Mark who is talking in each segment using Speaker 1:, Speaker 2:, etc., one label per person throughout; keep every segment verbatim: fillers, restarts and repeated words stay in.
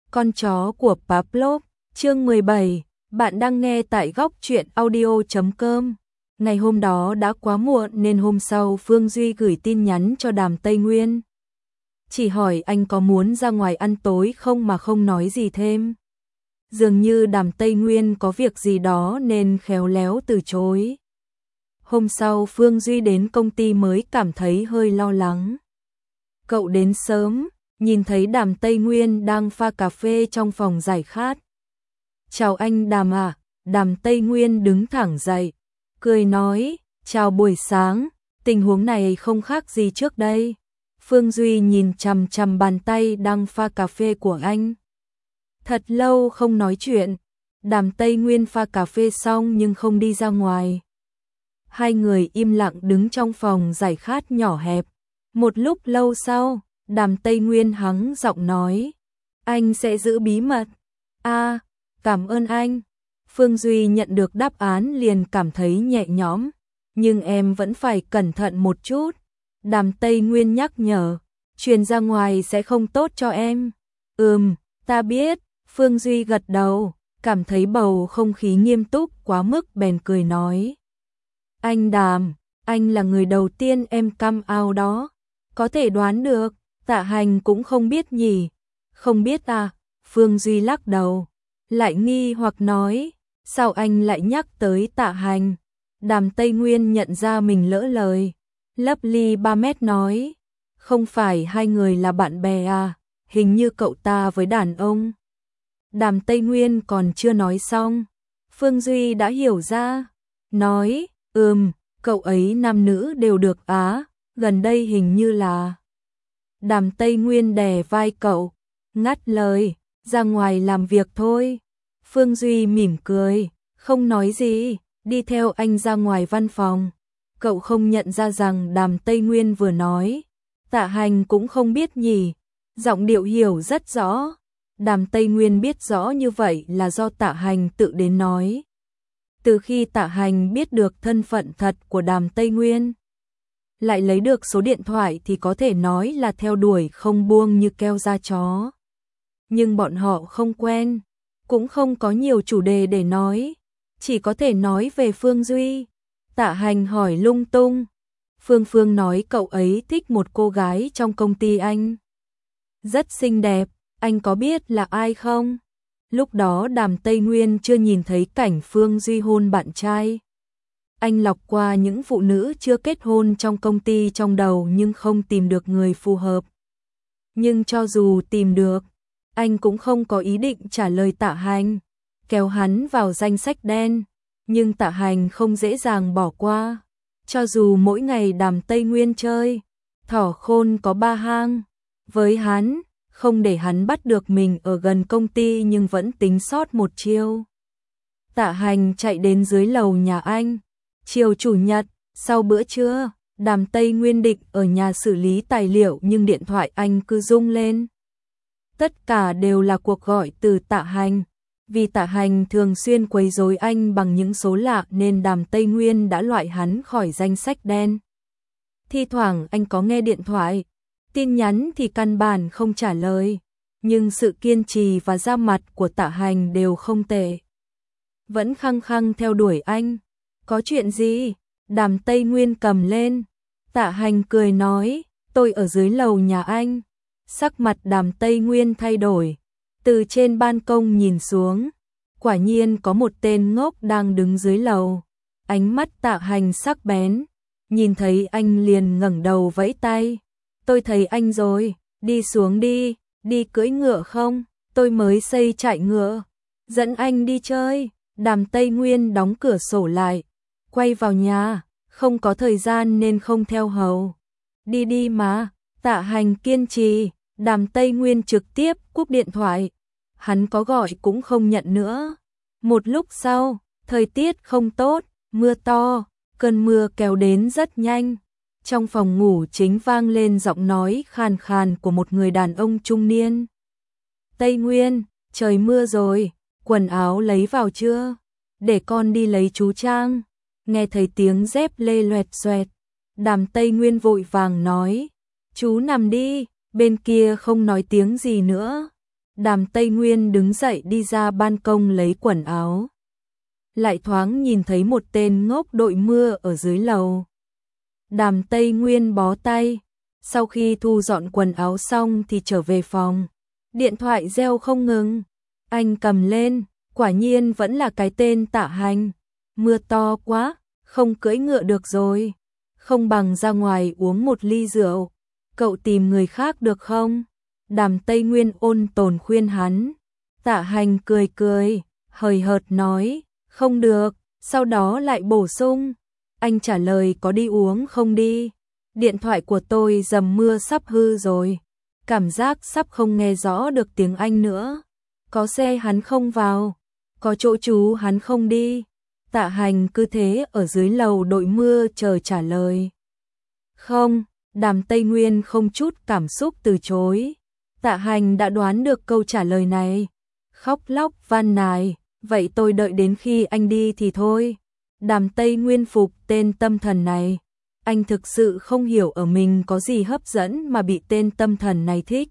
Speaker 1: Con chó của Pavlov, chương mười bảy, bạn đang nghe tại góc truyện audio chấm com. Ngày hôm đó đã quá muộn nên hôm sau Phương Duy gửi tin nhắn cho Đàm Tây Nguyên. Chỉ hỏi anh có muốn ra ngoài ăn tối không mà không nói gì thêm. Dường như Đàm Tây Nguyên có việc gì đó nên khéo léo từ chối. Hôm sau Phương Duy đến công ty mới cảm thấy hơi lo lắng. Cậu đến sớm, nhìn thấy Đàm Tây Nguyên đang pha cà phê trong phòng giải khát. Chào anh Đàm à, Đàm Tây Nguyên đứng thẳng dậy, cười nói, chào buổi sáng, tình huống này không khác gì trước đây. Phương Duy nhìn chằm chằm bàn tay đang pha cà phê của anh. Thật lâu không nói chuyện, Đàm Tây Nguyên pha cà phê xong nhưng không đi ra ngoài. Hai người im lặng đứng trong phòng giải khát nhỏ hẹp. Một lúc lâu sau, Đàm Tây Nguyên hắng giọng nói, anh sẽ giữ bí mật. À, cảm ơn anh. Phương Duy nhận được đáp án liền cảm thấy nhẹ nhõm, nhưng em vẫn phải cẩn thận một chút. Đàm Tây Nguyên nhắc nhở, truyền ra ngoài sẽ không tốt cho em. Ừm, ta biết. Phương Duy gật đầu, cảm thấy bầu không khí nghiêm túc quá mức bèn cười nói. Anh Đàm, anh là người đầu tiên em come out đó. Có thể đoán được, Tạ Hành cũng không biết nhỉ. Không biết à? Phương Duy lắc đầu, lại nghi hoặc nói, sao anh lại nhắc tới Tạ Hành? Đàm Tây Nguyên nhận ra mình lỡ lời, lấp ly ba mét nói, không phải hai người là bạn bè à, hình như cậu ta với đàn ông. Đàm Tây Nguyên còn chưa nói xong, Phương Duy đã hiểu ra, nói, ừm, cậu ấy nam nữ đều được á, gần đây hình như là... Đàm Tây Nguyên đè vai cậu, ngắt lời, ra ngoài làm việc thôi. Phương Duy mỉm cười, không nói gì, đi theo anh ra ngoài văn phòng. Cậu không nhận ra rằng Đàm Tây Nguyên vừa nói, Tạ Hành cũng không biết nhỉ, giọng điệu hiểu rất rõ. Đàm Tây Nguyên biết rõ như vậy là do Tạ Hành tự đến nói. Từ khi Tạ Hành biết được thân phận thật của Đàm Tây Nguyên, lại lấy được số điện thoại thì có thể nói là theo đuổi không buông như keo da chó. Nhưng bọn họ không quen, cũng không có nhiều chủ đề để nói, chỉ có thể nói về Phương Duy. Tạ Hành hỏi lung tung. Phương Phương nói cậu ấy thích một cô gái trong công ty anh. Rất xinh đẹp, anh có biết là ai không? Lúc đó Đàm Tây Nguyên chưa nhìn thấy cảnh Phương Duy hôn bạn trai. Anh lọc qua những phụ nữ chưa kết hôn trong công ty trong đầu nhưng không tìm được người phù hợp. Nhưng cho dù tìm được, anh cũng không có ý định trả lời Tạ Hành, kéo hắn vào danh sách đen. Nhưng Tạ Hành không dễ dàng bỏ qua. Cho dù mỗi ngày Đàm Tây Nguyên chơi, thỏ khôn có ba hang. Với hắn, không để hắn bắt được mình ở gần công ty nhưng vẫn tính sót một chiêu. Tạ Hành chạy đến dưới lầu nhà anh. Chiều chủ nhật, sau bữa trưa, Đàm Tây Nguyên định ở nhà xử lý tài liệu nhưng điện thoại anh cứ rung lên. Tất cả đều là cuộc gọi từ Tạ Hành. Vì Tạ Hành thường xuyên quấy rối anh bằng những số lạ nên Đàm Tây Nguyên đã loại hắn khỏi danh sách đen. Thi thoảng anh có nghe điện thoại, tin nhắn thì căn bản không trả lời, nhưng sự kiên trì và ra mặt của Tạ Hành đều không tệ. Vẫn khăng khăng theo đuổi anh. Có chuyện gì? Đàm Tây Nguyên cầm lên. Tạ Hành cười nói, tôi ở dưới lầu nhà anh. Sắc mặt Đàm Tây Nguyên thay đổi. Từ trên ban công nhìn xuống, quả nhiên có một tên ngốc đang đứng dưới lầu. Ánh mắt Tạ Hành sắc bén, nhìn thấy anh liền ngẩng đầu vẫy tay. Tôi thấy anh rồi, đi xuống đi, đi cưỡi ngựa không? Tôi mới xây trại ngựa, dẫn anh đi chơi. Đàm Tây Nguyên đóng cửa sổ lại, quay vào nhà, không có thời gian nên không theo hầu. Đi đi mà, Tạ Hành kiên trì. Đàm Tây Nguyên trực tiếp cúp điện thoại. Hắn có gọi cũng không nhận nữa. Một lúc sau, thời tiết không tốt, mưa to, cơn mưa kéo đến rất nhanh. Trong phòng ngủ chính vang lên giọng nói khàn khàn của một người đàn ông trung niên. Tây Nguyên, trời mưa rồi, quần áo lấy vào chưa? Để con đi lấy chú Trang. Nghe thấy tiếng dép lê loẹt xoẹt, Đàm Tây Nguyên vội vàng nói, chú nằm đi. Bên kia không nói tiếng gì nữa. Đàm Tây Nguyên đứng dậy đi ra ban công lấy quần áo. Lại thoáng nhìn thấy một tên ngốc đội mưa ở dưới lầu. Đàm Tây Nguyên bó tay. Sau khi thu dọn quần áo xong thì trở về phòng. Điện thoại reo không ngừng. Anh cầm lên, quả nhiên vẫn là cái tên Tạ Hành. Mưa to quá, không cưỡi ngựa được rồi. Không bằng ra ngoài uống một ly rượu. Cậu tìm người khác được không? Đàm Tây Nguyên ôn tồn khuyên hắn. Tạ Hành cười cười, hời hợt nói, không được, sau đó lại bổ sung. Anh trả lời có đi uống không đi. Điện thoại của tôi dầm mưa sắp hư rồi. Cảm giác sắp không nghe rõ được tiếng Anh nữa. Có xe hắn không vào, có chỗ trú hắn không đi. Tạ Hành cứ thế ở dưới lầu đội mưa chờ trả lời. Không, Đàm Tây Nguyên không chút cảm xúc từ chối. Tạ Hành đã đoán được câu trả lời này. Khóc lóc van nài, vậy tôi đợi đến khi anh đi thì thôi. Đàm Tây Nguyên phục tên tâm thần này. Anh thực sự không hiểu ở mình có gì hấp dẫn mà bị tên tâm thần này thích.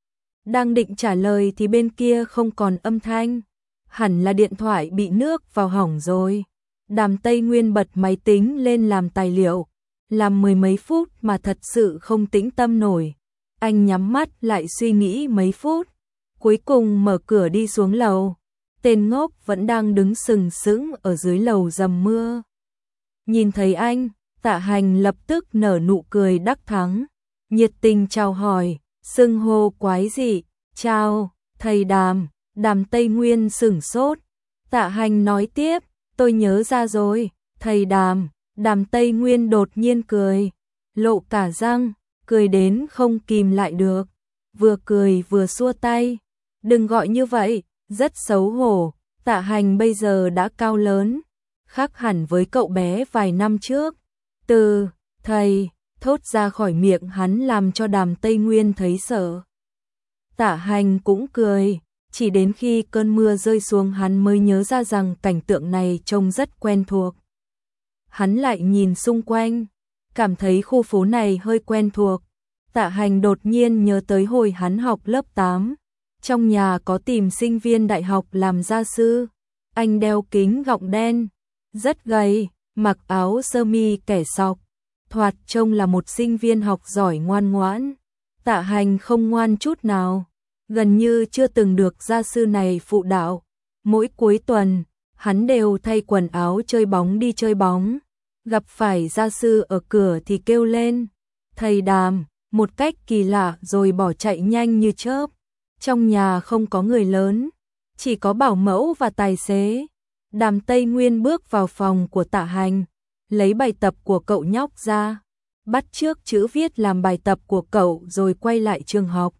Speaker 1: Đang định trả lời thì bên kia không còn âm thanh. Hẳn là điện thoại bị nước vào hỏng rồi. Đàm Tây Nguyên bật máy tính lên làm tài liệu. Làm mười mấy phút mà thật sự không tĩnh tâm nổi. Anh nhắm mắt lại suy nghĩ mấy phút. Cuối cùng mở cửa đi xuống lầu. Tên ngốc vẫn đang đứng sừng sững ở dưới lầu dầm mưa. Nhìn thấy anh, Tạ Hành lập tức nở nụ cười đắc thắng. Nhiệt tình chào hỏi, xưng hô quái dị. Chào, thầy Đàm. Đàm Tây Nguyên sửng sốt. Tạ Hành nói tiếp, tôi nhớ ra rồi, thầy Đàm. Đàm Tây Nguyên đột nhiên cười, lộ cả răng, cười đến không kìm lại được. Vừa cười vừa xua tay. Đừng gọi như vậy, rất xấu hổ. Tạ Hành bây giờ đã cao lớn, khác hẳn với cậu bé vài năm trước. Từ thầy thốt ra khỏi miệng hắn làm cho Đàm Tây Nguyên thấy sợ. Tạ Hành cũng cười, chỉ đến khi cơn mưa rơi xuống hắn mới nhớ ra rằng cảnh tượng này trông rất quen thuộc. Hắn lại nhìn xung quanh, cảm thấy khu phố này hơi quen thuộc. Tạ Hành đột nhiên nhớ tới hồi hắn học lớp tám. Trong nhà có tìm sinh viên đại học làm gia sư. Anh đeo kính gọng đen, rất gầy, mặc áo sơ mi kẻ sọc. Thoạt trông là một sinh viên học giỏi ngoan ngoãn. Tạ Hành không ngoan chút nào, gần như chưa từng được gia sư này phụ đạo. Mỗi cuối tuần, hắn đều thay quần áo chơi bóng đi chơi bóng. Gặp phải gia sư ở cửa thì kêu lên, thầy Đàm, một cách kỳ lạ rồi bỏ chạy nhanh như chớp. Trong nhà không có người lớn, chỉ có bảo mẫu và tài xế. Đàm Tây Nguyên bước vào phòng của Tạ Hành, lấy bài tập của cậu nhóc ra, bắt chước chữ viết làm bài tập của cậu rồi quay lại trường học.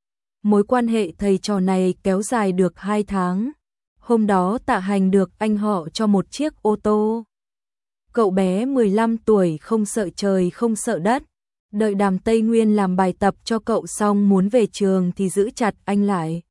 Speaker 1: Mối quan hệ thầy trò này kéo dài được hai tháng. Hôm đó Tạ Hành được anh họ cho một chiếc ô tô. Cậu bé mười lăm tuổi không sợ trời không sợ đất. Đợi Đàm Tây Nguyên làm bài tập cho cậu xong muốn về trường thì giữ chặt anh lại.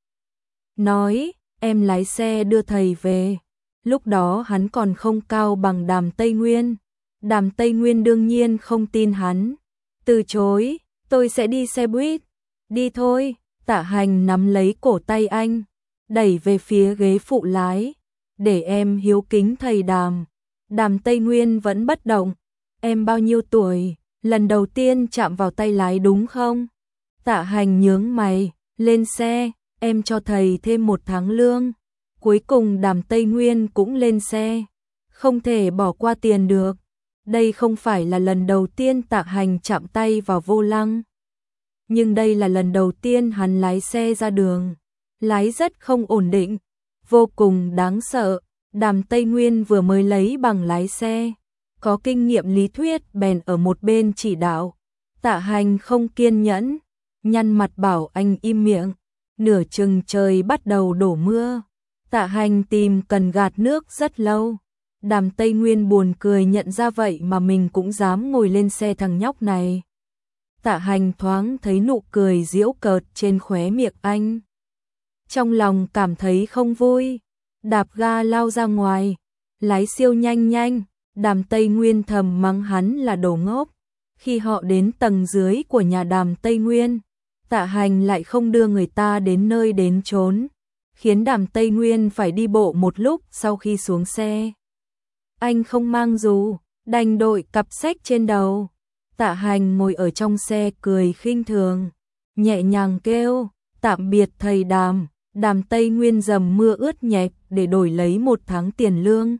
Speaker 1: Nói, em lái xe đưa thầy về. Lúc đó hắn còn không cao bằng Đàm Tây Nguyên. Đàm Tây Nguyên đương nhiên không tin hắn. Từ chối, tôi sẽ đi xe buýt. Đi thôi. Tạ Hành nắm lấy cổ tay anh, đẩy về phía ghế phụ lái. Để em hiếu kính thầy Đàm. Đàm Tây Nguyên vẫn bất động. Em bao nhiêu tuổi? Lần đầu tiên chạm vào tay lái đúng không? Tạ Hành nhướng mày, lên xe, em cho thầy thêm một tháng lương. Cuối cùng Đàm Tây Nguyên cũng lên xe. Không thể bỏ qua tiền được. Đây không phải là lần đầu tiên Tạ Hành chạm tay vào vô lăng. Nhưng đây là lần đầu tiên hắn lái xe ra đường. Lái rất không ổn định, vô cùng đáng sợ. Đàm Tây Nguyên vừa mới lấy bằng lái xe, có kinh nghiệm lý thuyết bèn ở một bên chỉ đạo. Tạ Hành không kiên nhẫn, nhăn mặt bảo anh im miệng. Nửa chừng trời bắt đầu đổ mưa. Tạ Hành tìm cần gạt nước rất lâu. Đàm Tây Nguyên buồn cười nhận ra vậy mà mình cũng dám ngồi lên xe thằng nhóc này. Tạ Hành thoáng thấy nụ cười giễu cợt trên khóe miệng anh. Trong lòng cảm thấy không vui, đạp ga lao ra ngoài, lái siêu nhanh nhanh. Đàm Tây Nguyên thầm mắng hắn là đồ ngốc. Khi họ đến tầng dưới của nhà Đàm Tây Nguyên, Tạ Hành lại không đưa người ta đến nơi đến chốn, khiến Đàm Tây Nguyên phải đi bộ một lúc sau khi xuống xe. Anh không mang dù, đành đội cặp sách trên đầu. Tạ Hành ngồi ở trong xe cười khinh thường, nhẹ nhàng kêu, tạm biệt thầy Đàm. Đàm Tây Nguyên dầm mưa ướt nhẹp để đổi lấy một tháng tiền lương.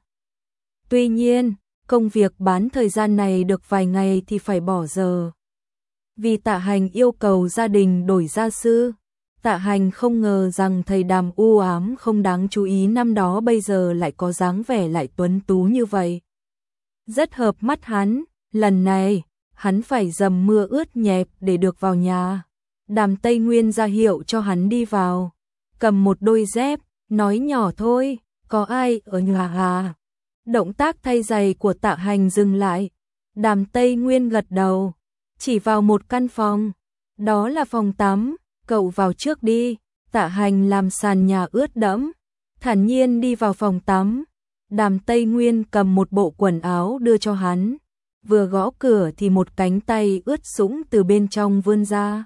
Speaker 1: Tuy nhiên, công việc bán thời gian này được vài ngày thì phải bỏ giờ. Vì Tạ Hành yêu cầu gia đình đổi gia sư, Tạ Hành không ngờ rằng thầy Đàm u ám không đáng chú ý năm đó bây giờ lại có dáng vẻ lại tuấn tú như vậy. Rất hợp mắt hắn, lần này, hắn phải dầm mưa ướt nhẹp để được vào nhà. Đàm Tây Nguyên ra hiệu cho hắn đi vào, cầm một đôi dép, nói nhỏ thôi, có ai ở nhà à? Động tác thay giày của Tạ Hành dừng lại, Đàm Tây Nguyên gật đầu, chỉ vào một căn phòng, đó là phòng tắm, cậu vào trước đi. Tạ Hành làm sàn nhà ướt đẫm, thản nhiên đi vào phòng tắm. Đàm Tây Nguyên cầm một bộ quần áo đưa cho hắn, vừa gõ cửa thì một cánh tay ướt sũng từ bên trong vươn ra,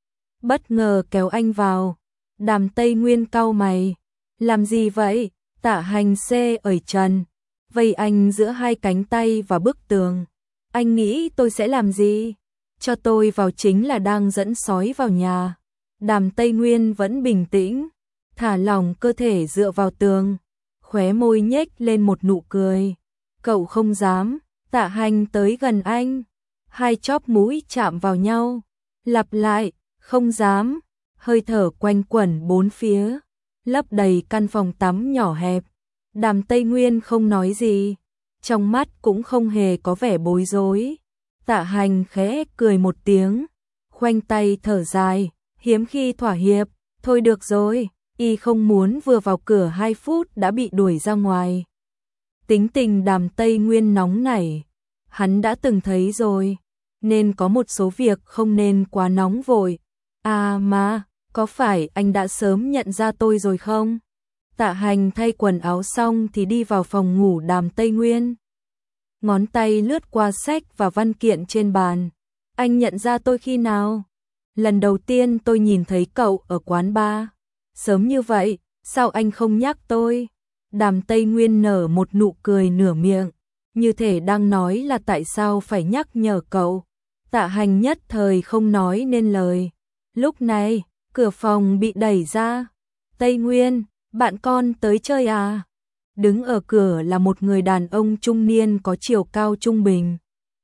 Speaker 1: bất ngờ kéo anh vào. Đàm Tây Nguyên cau mày, làm gì vậy? Tạ Hành xê ởi trần, vây anh giữa hai cánh tay và bức tường. Anh nghĩ tôi sẽ làm gì? Cho tôi vào chính là đang dẫn sói vào nhà. Đàm Tây Nguyên vẫn bình tĩnh, thả lỏng cơ thể dựa vào tường, khóe môi nhếch lên một nụ cười. Cậu không dám. Tạ Hành tới gần anh, hai chóp mũi chạm vào nhau, lặp lại, không dám. Hơi thở quanh quẩn bốn phía, lấp đầy căn phòng tắm nhỏ hẹp. Đàm Tây Nguyên không nói gì, trong mắt cũng không hề có vẻ bối rối. Tạ Hành khẽ cười một tiếng, khoanh tay thở dài, hiếm khi thỏa hiệp. Thôi được rồi, y không muốn vừa vào cửa hai phút đã bị đuổi ra ngoài. Tính tình Đàm Tây Nguyên nóng nảy, hắn đã từng thấy rồi, nên có một số việc không nên quá nóng vội. À mà, có phải anh đã sớm nhận ra tôi rồi không? Tạ Hành thay quần áo xong thì đi vào phòng ngủ Đàm Tây Nguyên. Ngón tay lướt qua sách và văn kiện trên bàn. Anh nhận ra tôi khi nào? Lần đầu tiên tôi nhìn thấy cậu ở quán bar. Sớm như vậy, sao anh không nhắc tôi? Đàm Tây Nguyên nở một nụ cười nửa miệng, như thể đang nói là tại sao phải nhắc nhở cậu. Tạ Hành nhất thời không nói nên lời. Lúc này, cửa phòng bị đẩy ra. Tây Nguyên, bạn con tới chơi à? Đứng ở cửa là một người đàn ông trung niên có chiều cao trung bình,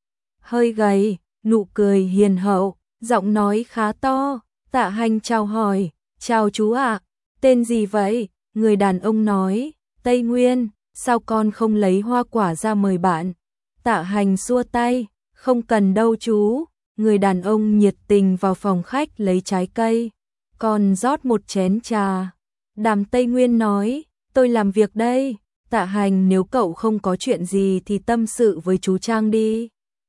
Speaker 1: hơi gầy, nụ cười hiền hậu, giọng nói khá to. Tạ Hành chào hỏi, chào chú ạ, tên gì vậy? Người đàn ông nói, Tây Nguyên, sao con không lấy hoa quả ra mời bạn? Tạ Hành xua tay, không cần đâu chú. Người đàn ông nhiệt tình vào phòng khách lấy trái cây, còn rót một chén trà. Đàm Tây Nguyên nói, tôi làm việc đây. Tạ Hành, nếu cậu không có chuyện gì thì tâm sự với chú Trang đi.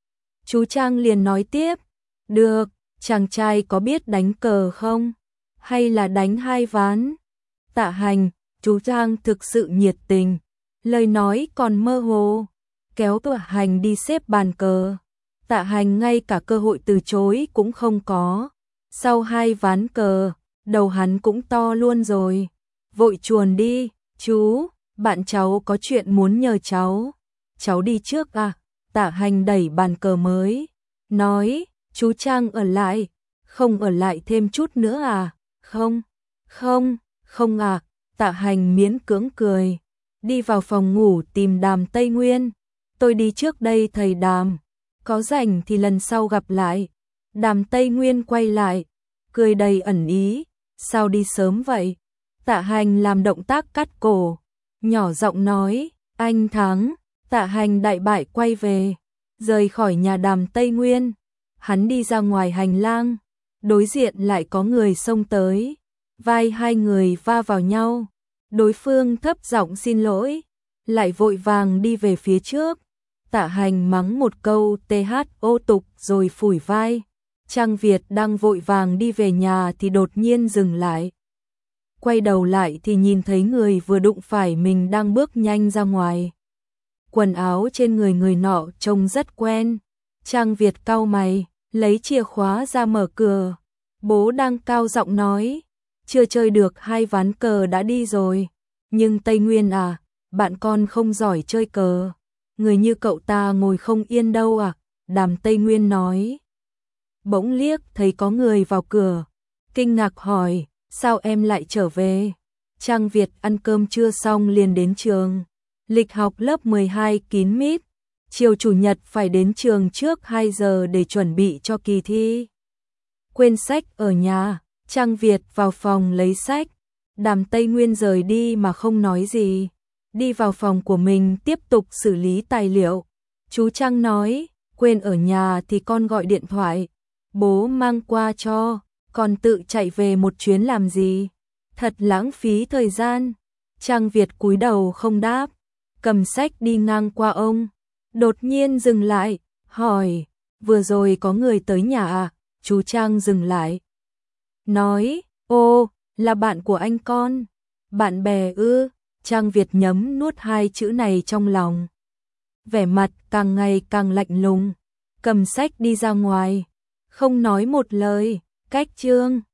Speaker 1: Chú Trang liền nói tiếp, được, chàng trai có biết đánh cờ không? Hay là đánh hai ván? Tạ Hành, chú Trang thực sự nhiệt tình, lời nói còn mơ hồ, kéo Tạ Hành đi xếp bàn cờ. Tạ Hành ngay cả cơ hội từ chối cũng không có. Sau hai ván cờ, đầu hắn cũng to luôn rồi. Vội chuồn đi, chú, bạn cháu có chuyện muốn nhờ cháu. Cháu đi trước à? Tạ Hành đẩy bàn cờ mới, nói, chú Trang ở lại, không ở lại thêm chút nữa à? Không, không, không à. Tạ Hành miễn cưỡng cười, đi vào phòng ngủ tìm Đàm Tây Nguyên. Tôi đi trước đây thầy Đàm, có rảnh thì lần sau gặp lại. Đàm Tây Nguyên quay lại, cười đầy ẩn ý, sao đi sớm vậy? Tạ Hành làm động tác cắt cổ, nhỏ giọng nói, anh thắng. Tạ Hành đại bại quay về, rời khỏi nhà Đàm Tây Nguyên. Hắn đi ra ngoài hành lang, đối diện lại có người xông tới, vai hai người va vào nhau. Đối phương thấp giọng xin lỗi, lại vội vàng đi về phía trước. Tạ Hành mắng một câu thô tục rồi phủi vai. Trang Việt đang vội vàng đi về nhà thì đột nhiên dừng lại. Quay đầu lại thì nhìn thấy người vừa đụng phải mình đang bước nhanh ra ngoài. Quần áo trên người người nọ trông rất quen. Trang Việt cau mày, lấy chìa khóa ra mở cửa. Bố đang cao giọng nói, chưa chơi được hai ván cờ đã đi rồi. Nhưng Tây Nguyên à, bạn con không giỏi chơi cờ. Người như cậu ta ngồi không yên đâu à, Đàm Tây Nguyên nói. Bỗng liếc thấy có người vào cửa, kinh ngạc hỏi, sao em lại trở về? Trang Việt ăn cơm trưa xong liền đến trường. Lịch học lớp mười hai kín mít, chiều chủ nhật phải đến trường trước hai giờ để chuẩn bị cho kỳ thi. Quên sách ở nhà, Trang Việt vào phòng lấy sách. Đàm Tây Nguyên rời đi mà không nói gì. Đi vào phòng của mình tiếp tục xử lý tài liệu. Chú Trang nói, quên ở nhà thì con gọi điện thoại. Bố mang qua cho, còn tự chạy về một chuyến làm gì? Thật lãng phí thời gian. Trang Việt cúi đầu không đáp, cầm sách đi ngang qua ông. Đột nhiên dừng lại, hỏi, vừa rồi có người tới nhà à? Chú Trang dừng lại. Nói, ô, là bạn của anh con. Bạn bè ư? Trang Việt nhấm nuốt hai chữ này trong lòng. Vẻ mặt càng ngày càng lạnh lùng, cầm sách đi ra ngoài, không nói một lời, cách chương.